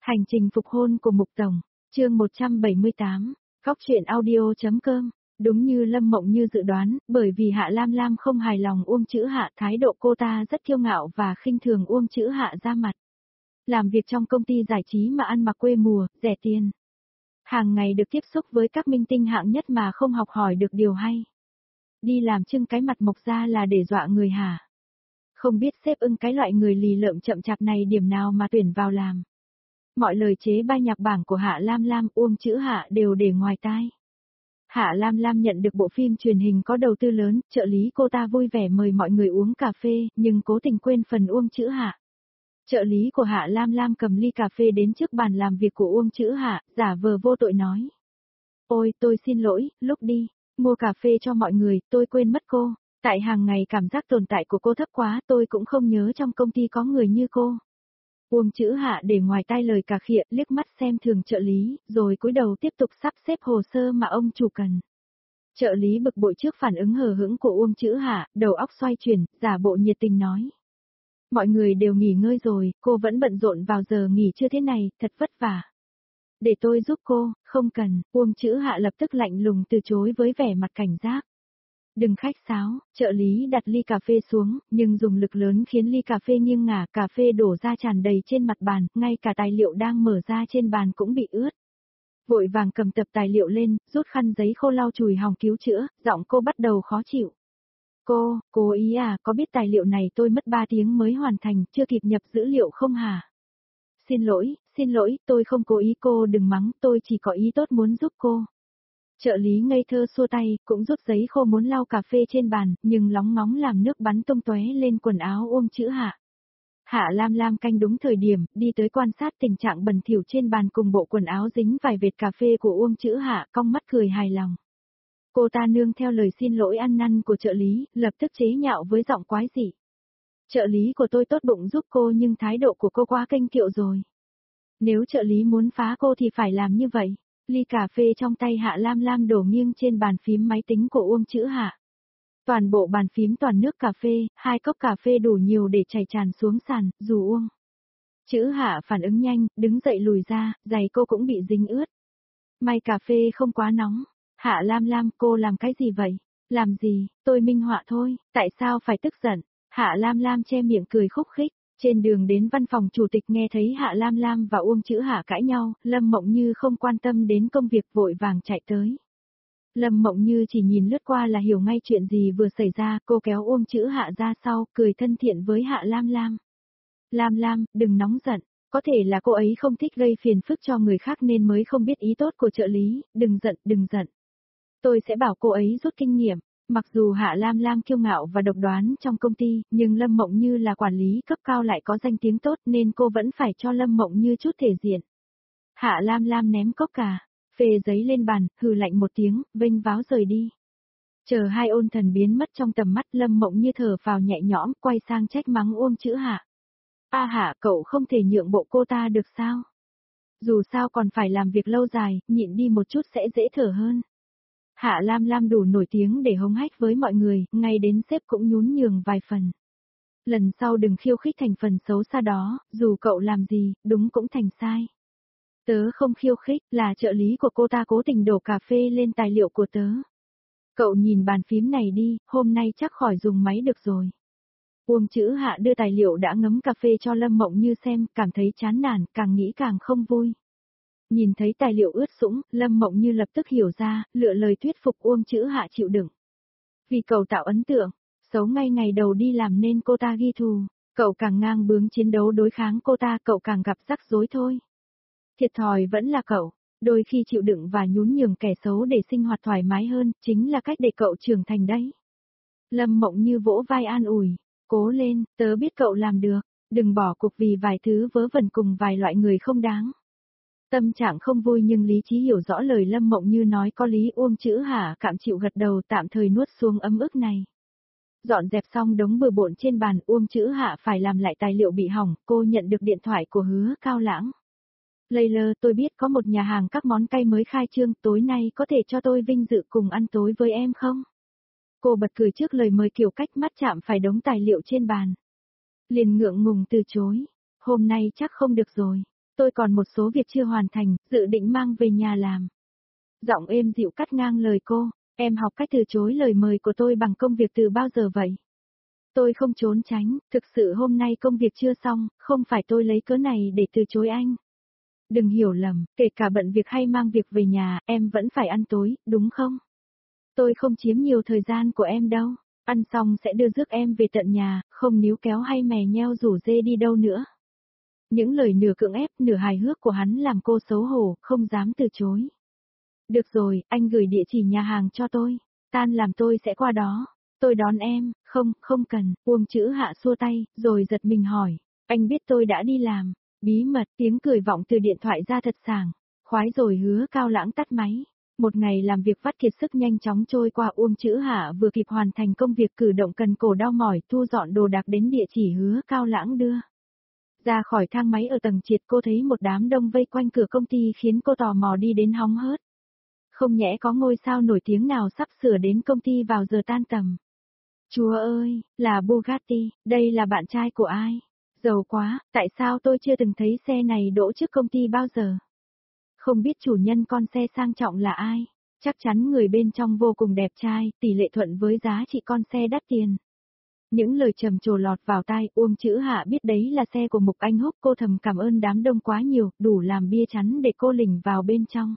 Hành trình phục hôn của Mục Tổng, chương 178, Góc truyện audio.com. Đúng như Lâm Mộng Như dự đoán, bởi vì Hạ Lam Lam không hài lòng Uông Chữ Hạ, thái độ cô ta rất kiêu ngạo và khinh thường Uông Chữ Hạ ra mặt. Làm việc trong công ty giải trí mà ăn mặc quê mùa, rẻ tiền. Hàng ngày được tiếp xúc với các minh tinh hạng nhất mà không học hỏi được điều hay. Đi làm trưng cái mặt mộc ra là để dọa người hả? Không biết xếp ưng cái loại người lì lợm chậm chạp này điểm nào mà tuyển vào làm. Mọi lời chế bai nhạc bảng của Hạ Lam Lam, Uông Chữ Hạ đều để ngoài tai. Hạ Lam Lam nhận được bộ phim truyền hình có đầu tư lớn, trợ lý cô ta vui vẻ mời mọi người uống cà phê, nhưng cố tình quên phần Uông Chữ Hạ. Trợ lý của Hạ Lam Lam cầm ly cà phê đến trước bàn làm việc của Uông Chữ Hạ, giả vờ vô tội nói. Ôi, tôi xin lỗi, lúc đi, mua cà phê cho mọi người, tôi quên mất cô. Tại hàng ngày cảm giác tồn tại của cô thấp quá, tôi cũng không nhớ trong công ty có người như cô. Uông Chữ Hạ để ngoài tai lời cà khịa, liếc mắt xem thường trợ lý, rồi cúi đầu tiếp tục sắp xếp hồ sơ mà ông chủ cần. Trợ lý bực bội trước phản ứng hờ hững của Uông Chữ Hạ, đầu óc xoay chuyển, giả bộ nhiệt tình nói. Mọi người đều nghỉ ngơi rồi, cô vẫn bận rộn vào giờ nghỉ trưa thế này, thật vất vả. Để tôi giúp cô, không cần, Uông Chữ Hạ lập tức lạnh lùng từ chối với vẻ mặt cảnh giác. Đừng khách sáo, trợ lý đặt ly cà phê xuống, nhưng dùng lực lớn khiến ly cà phê nghiêng ngả, cà phê đổ ra tràn đầy trên mặt bàn, ngay cả tài liệu đang mở ra trên bàn cũng bị ướt. Vội vàng cầm tập tài liệu lên, rút khăn giấy khô lau chùi hòng cứu chữa, giọng cô bắt đầu khó chịu. Cô ý à, có biết tài liệu này tôi mất 3 tiếng mới hoàn thành, chưa kịp nhập dữ liệu không hả? Xin lỗi, tôi không cố ý, cô đừng mắng, tôi chỉ có ý tốt muốn giúp cô. Trợ lý ngây thơ xua tay, cũng rút giấy khô muốn lau cà phê trên bàn, nhưng lóng ngóng làm nước bắn tung tóe lên quần áo Uông Chữ Hạ. Hạ Lam Lam canh đúng thời điểm, đi tới quan sát tình trạng bẩn thỉu trên bàn cùng bộ quần áo dính vài vệt cà phê của Uông Chữ Hạ, cong mắt cười hài lòng. Cô ta nương theo lời xin lỗi ăn năn của trợ lý, lập tức chế nhạo với giọng quái dị. Trợ lý của tôi tốt bụng giúp cô nhưng thái độ của cô quá kênh kiệu rồi. Nếu trợ lý muốn phá cô thì phải làm như vậy. Ly cà phê trong tay Hạ Lam Lam đổ nghiêng trên bàn phím máy tính của Uông Chữ Hạ. Toàn bộ bàn phím toàn nước cà phê, 2 cốc cà phê đủ nhiều để chảy tràn xuống sàn, dù Uông Chữ Hạ phản ứng nhanh, đứng dậy lùi ra, giày cô cũng bị dính ướt. May cà phê không quá nóng. Hạ Lam Lam, cô làm cái gì vậy? Làm gì, tôi minh họa thôi, tại sao phải tức giận? Hạ Lam Lam che miệng cười khúc khích. Trên đường đến văn phòng chủ tịch nghe thấy Hạ Lam Lam và Uông Chữ Hạ cãi nhau, Lâm Mộng Như không quan tâm đến công việc vội vàng chạy tới. Lâm Mộng Như chỉ nhìn lướt qua là hiểu ngay chuyện gì vừa xảy ra, cô kéo Uông Chữ Hạ ra sau, cười thân thiện với Hạ Lam Lam. Lam Lam, đừng nóng giận, có thể là cô ấy không thích gây phiền phức cho người khác nên mới không biết ý tốt của trợ lý, đừng giận. Tôi sẽ bảo cô ấy rút kinh nghiệm. Mặc dù Hạ Lam Lam kiêu ngạo và độc đoán trong công ty, nhưng Lâm Mộng Như là quản lý cấp cao lại có danh tiếng tốt nên cô vẫn phải cho Lâm Mộng Như chút thể diện. Hạ Lam Lam ném cốc cà phê giấy lên bàn, hừ lạnh một tiếng, vênh váo rời đi. Chờ hai ôn thần biến mất trong tầm mắt, Lâm Mộng Như thở phào nhẹ nhõm, quay sang trách mắng Uông Chữ Hạ. A Hạ, cậu không thể nhượng bộ cô ta được sao? Dù sao còn phải làm việc lâu dài, nhịn đi một chút sẽ dễ thở hơn. Hạ Lam Lam đủ nổi tiếng để hống hách với mọi người, ngay đến sếp cũng nhún nhường vài phần. Lần sau đừng khiêu khích thành phần xấu xa đó, dù cậu làm gì, đúng cũng thành sai. Tớ không khiêu khích, là trợ lý của cô ta cố tình đổ cà phê lên tài liệu của tớ. Cậu nhìn bàn phím này đi, hôm nay chắc khỏi dùng máy được rồi. Uông Chữ Hạ đưa tài liệu đã ngấm cà phê cho Lâm Mộng Như xem, cảm thấy chán nản, càng nghĩ càng không vui. Nhìn thấy tài liệu ướt sũng, Lâm Mộng Như lập tức hiểu ra, lựa lời thuyết phục Uông Chữ Hạ chịu đựng. Vì cậu tạo ấn tượng, xấu ngay ngày đầu đi làm nên cô ta ghi thù, cậu càng ngang bướng chiến đấu đối kháng cô ta, cậu càng gặp rắc rối thôi. Thiệt thòi vẫn là cậu, đôi khi chịu đựng và nhún nhường kẻ xấu để sinh hoạt thoải mái hơn, chính là cách để cậu trưởng thành đấy. Lâm Mộng Như vỗ vai an ủi, cố lên, tớ biết cậu làm được, đừng bỏ cuộc vì vài thứ vớ vẩn cùng vài loại người không đáng. Tâm trạng không vui nhưng lý trí hiểu rõ lời Lâm Mộng Như nói có lý. Uông Chữ Hạ cạm chịu gật đầu, tạm thời nuốt xuống ấm ức này. Dọn dẹp xong đống bừa bộn trên bàn, Uông Chữ Hạ phải làm lại tài liệu bị hỏng, cô nhận được điện thoại của Hứa Cao Lãng. Layla, tôi biết có một nhà hàng các món cay mới khai trương, tối nay có thể cho tôi vinh dự cùng ăn tối với em không? Cô bật cười trước lời mời kiểu cách mắt chạm phải đống tài liệu trên bàn. Liền ngượng ngùng từ chối, hôm nay chắc không được rồi. Tôi còn một số việc chưa hoàn thành, dự định mang về nhà làm. Giọng êm dịu cắt ngang lời cô, em học cách từ chối lời mời của tôi bằng công việc từ bao giờ vậy? Tôi không trốn tránh, thực sự hôm nay công việc chưa xong, không phải tôi lấy cớ này để từ chối anh. Đừng hiểu lầm, kể cả bận việc hay mang việc về nhà, em vẫn phải ăn tối, đúng không? Tôi không chiếm nhiều thời gian của em đâu. Ăn xong sẽ đưa rước em về tận nhà, không níu kéo hay mè nheo rủ dê đi đâu nữa. Những lời nửa cưỡng ép nửa hài hước của hắn làm cô xấu hổ, không dám từ chối. Được rồi, anh gửi địa chỉ nhà hàng cho tôi. Tan làm tôi sẽ qua đó. Tôi đón em, không cần, Uông Chữ Hạ xua tay, rồi giật mình hỏi. Anh biết tôi đã đi làm. Bí mật, tiếng cười vọng từ điện thoại ra thật sảng. Khoái rồi Hứa Cao Lãng tắt máy. Một ngày làm việc vắt kiệt sức nhanh chóng trôi qua, Uông Chữ Hạ vừa kịp hoàn thành công việc cử động cần cổ đau mỏi thu dọn đồ đạc đến địa chỉ Hứa Cao Lãng đưa. Ra khỏi thang máy ở tầng trệt, cô thấy một đám đông vây quanh cửa công ty khiến cô tò mò đi đến hóng hớt. Không nhẽ có ngôi sao nổi tiếng nào sắp sửa đến công ty vào giờ tan tầm. Chúa ơi, là Bugatti, đây là bạn trai của ai? Giàu quá, tại sao tôi chưa từng thấy xe này đỗ trước công ty bao giờ? Không biết chủ nhân con xe sang trọng là ai? Chắc chắn người bên trong vô cùng đẹp trai, tỷ lệ thuận với giá trị con xe đắt tiền. Những lời trầm trồ lọt vào tai, Uông Chữ Hạ biết đấy là xe của Mục Anh Húc, cô thầm cảm ơn đám đông quá nhiều, đủ làm bia chắn để cô lỉnh vào bên trong.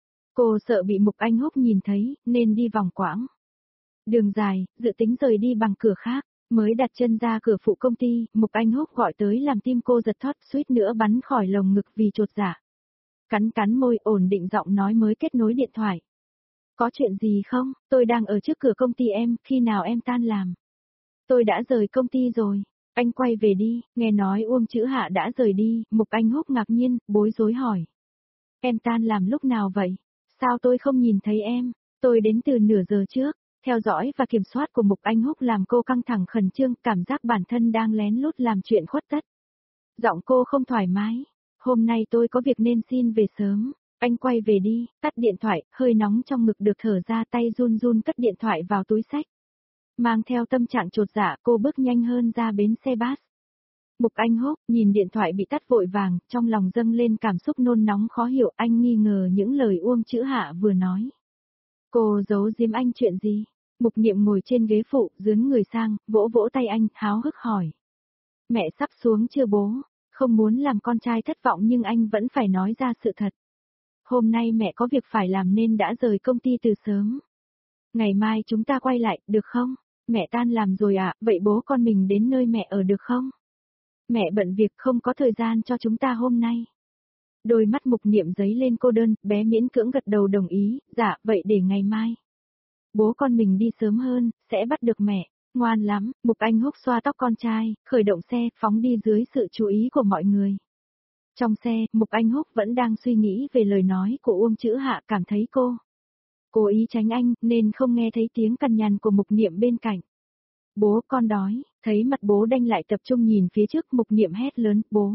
Cô sợ bị Mục Anh Húc nhìn thấy, nên đi vòng quãng. Đường dài, dự tính rời đi bằng cửa khác, mới đặt chân ra cửa phụ công ty, Mục Anh Húc gọi tới làm tim cô giật thót, suýt nữa bắn khỏi lồng ngực vì chột dạ. Cắn cắn môi, ổn định giọng nói mới kết nối điện thoại. Có chuyện gì không? Tôi đang ở trước cửa công ty em, khi nào em tan làm? Tôi đã rời công ty rồi. Anh quay về đi, nghe nói Uông Chữ Hạ đã rời đi, Mục Anh Húc ngạc nhiên, bối rối hỏi. Em tan làm lúc nào vậy? Sao tôi không nhìn thấy em? Tôi đến từ nửa giờ trước. Theo dõi và kiểm soát của Mục Anh Húc làm cô căng thẳng khẩn trương, cảm giác bản thân đang lén lút làm chuyện khuất tất. Giọng cô không thoải mái. Hôm nay tôi có việc nên xin về sớm. Anh quay về đi, tắt điện thoại, hơi nóng trong ngực được thở ra, tay run run cất điện thoại vào túi xách. Mang theo tâm trạng chột dạ, cô bước nhanh hơn ra bến xe bus. Mục Anh Húc nhìn điện thoại bị tắt vội vàng, trong lòng dâng lên cảm xúc nôn nóng khó hiểu, anh nghi ngờ những lời Uông Chữ Hạ vừa nói. Cô giấu giếm anh chuyện gì? Mục Niệm ngồi trên ghế phụ, dướn người sang, vỗ vỗ tay anh, háo hức hỏi. Mẹ sắp xuống chưa bố? Không muốn làm con trai thất vọng nhưng anh vẫn phải nói ra sự thật. Hôm nay mẹ có việc phải làm nên đã rời công ty từ sớm. Ngày mai chúng ta quay lại, được không? Mẹ tan làm rồi ạ, vậy bố con mình đến nơi mẹ ở được không? Mẹ bận việc không có thời gian cho chúng ta hôm nay. Đôi mắt Mục Niệm giấy lên cô đơn, bé miễn cưỡng gật đầu đồng ý, dạ, vậy để ngày mai. Bố con mình đi sớm hơn, sẽ bắt được mẹ. Ngoan lắm, Mục Anh Húc xoa tóc con trai, khởi động xe, phóng đi dưới sự chú ý của mọi người. Trong xe, Mục Anh Húc vẫn đang suy nghĩ về lời nói của Uông Chữ Hạ, cảm thấy cô cố ý tránh anh, nên không nghe thấy tiếng cằn nhằn của Mục Niệm bên cạnh. Bố, con đói, thấy mặt bố đanh lại tập trung nhìn phía trước, Mục Niệm hét lớn, bố.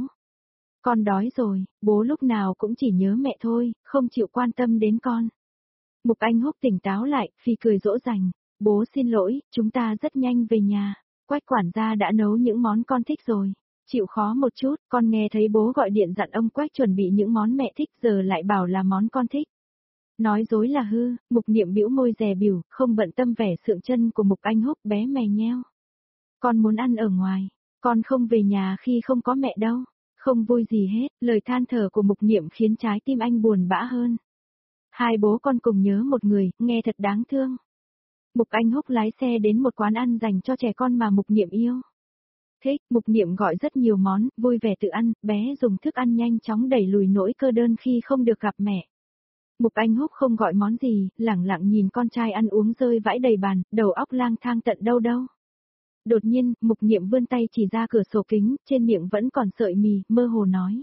Con đói rồi, bố lúc nào cũng chỉ nhớ mẹ thôi, không chịu quan tâm đến con. Mục Anh Húc tỉnh táo lại, phi cười dỗ dành, bố xin lỗi, chúng ta rất nhanh về nhà. Quách quản gia đã nấu những món con thích rồi. Chịu khó một chút, con nghe thấy bố gọi điện dặn ông Quách chuẩn bị những món mẹ thích, giờ lại bảo là món con thích. Nói dối là hư, Mục Niệm bĩu môi dè bỉu, không bận tâm vẻ sượng chân của Mục Anh Húc bé mè nheo. Con muốn ăn ở ngoài, con không về nhà khi không có mẹ đâu. Không vui gì hết, lời than thở của Mục Niệm khiến trái tim anh buồn bã hơn. Hai bố con cùng nhớ một người, nghe thật đáng thương. Mục Anh Húc lái xe đến một quán ăn dành cho trẻ con mà Mục Niệm yêu. Thích, Mục Niệm gọi rất nhiều món, vui vẻ tự ăn, bé dùng thức ăn nhanh chóng đẩy lùi nỗi cô đơn khi không được gặp mẹ. Mục Anh Húc không gọi món gì, lẳng lặng nhìn con trai ăn uống rơi vãi đầy bàn, đầu óc lang thang tận đâu đâu. Đột nhiên, Mục Niệm vươn tay chỉ ra cửa sổ kính, trên miệng vẫn còn sợi mì, mơ hồ nói.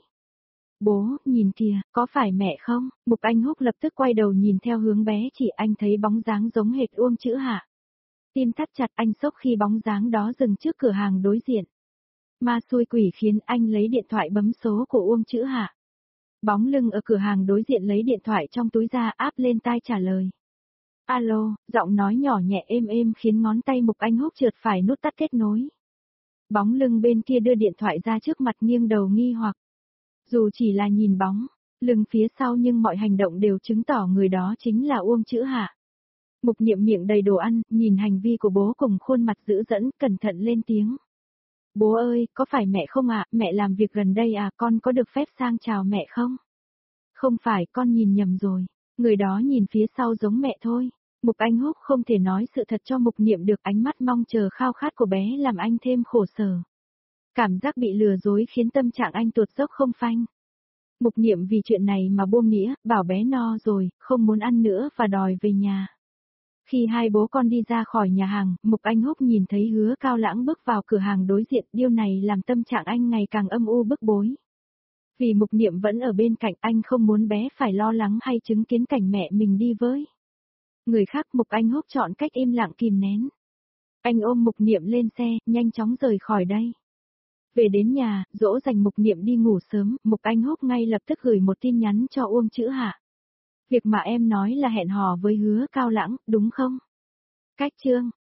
Bố, nhìn kìa, có phải mẹ không? Mục Anh Húc lập tức quay đầu nhìn theo hướng bé chỉ, anh thấy bóng dáng giống hệt Uông Chữ Hạ. Tim thắt chặt, anh sốc khi bóng dáng đó dừng trước cửa hàng đối diện. Ma xui quỷ khiến anh lấy điện thoại bấm số của Uông Chữ Hạ. Bóng lưng ở cửa hàng đối diện lấy điện thoại trong túi ra áp lên tai trả lời. Alo, giọng nói nhỏ nhẹ êm êm khiến ngón tay Mục Anh Húc trượt phải nút tắt kết nối. Bóng lưng bên kia đưa điện thoại ra trước mặt nghiêng đầu nghi hoặc. Dù chỉ là nhìn bóng, lưng phía sau nhưng mọi hành động đều chứng tỏ người đó chính là Uông Chữ Hạ. Mục Niệm miệng đầy đồ ăn, nhìn hành vi của bố cùng khuôn mặt dữ dẫn, cẩn thận lên tiếng. Bố ơi, có phải mẹ không ạ? Mẹ làm việc gần đây à, con có được phép sang chào mẹ không? Không phải, con nhìn nhầm rồi. Người đó nhìn phía sau giống mẹ thôi. Mục Anh Húc không thể nói sự thật cho Mục Niệm được, ánh mắt mong chờ khao khát của bé làm anh thêm khổ sở. Cảm giác bị lừa dối khiến tâm trạng anh tuột dốc không phanh. Mục Niệm vì chuyện này mà buông nĩa, bảo bé no rồi, không muốn ăn nữa và đòi về nhà. Khi hai bố con đi ra khỏi nhà hàng, Mục Anh Húc nhìn thấy Hứa Cao Lãng bước vào cửa hàng đối diện, điều này làm tâm trạng anh ngày càng âm u bức bối. Vì Mục Niệm vẫn ở bên cạnh, anh không muốn bé phải lo lắng hay chứng kiến cảnh mẹ mình đi với người khác. Mục Anh Húc chọn cách im lặng kìm nén. Anh ôm Mục Niệm lên xe, nhanh chóng rời khỏi đây. Về đến nhà, dỗ dành Mục Niệm đi ngủ sớm, Mục Anh Húc ngay lập tức gửi một tin nhắn cho Uông Chữ Hạ. Việc mà em nói là hẹn hò với Hứa Cao Lãng, đúng không? Cách chương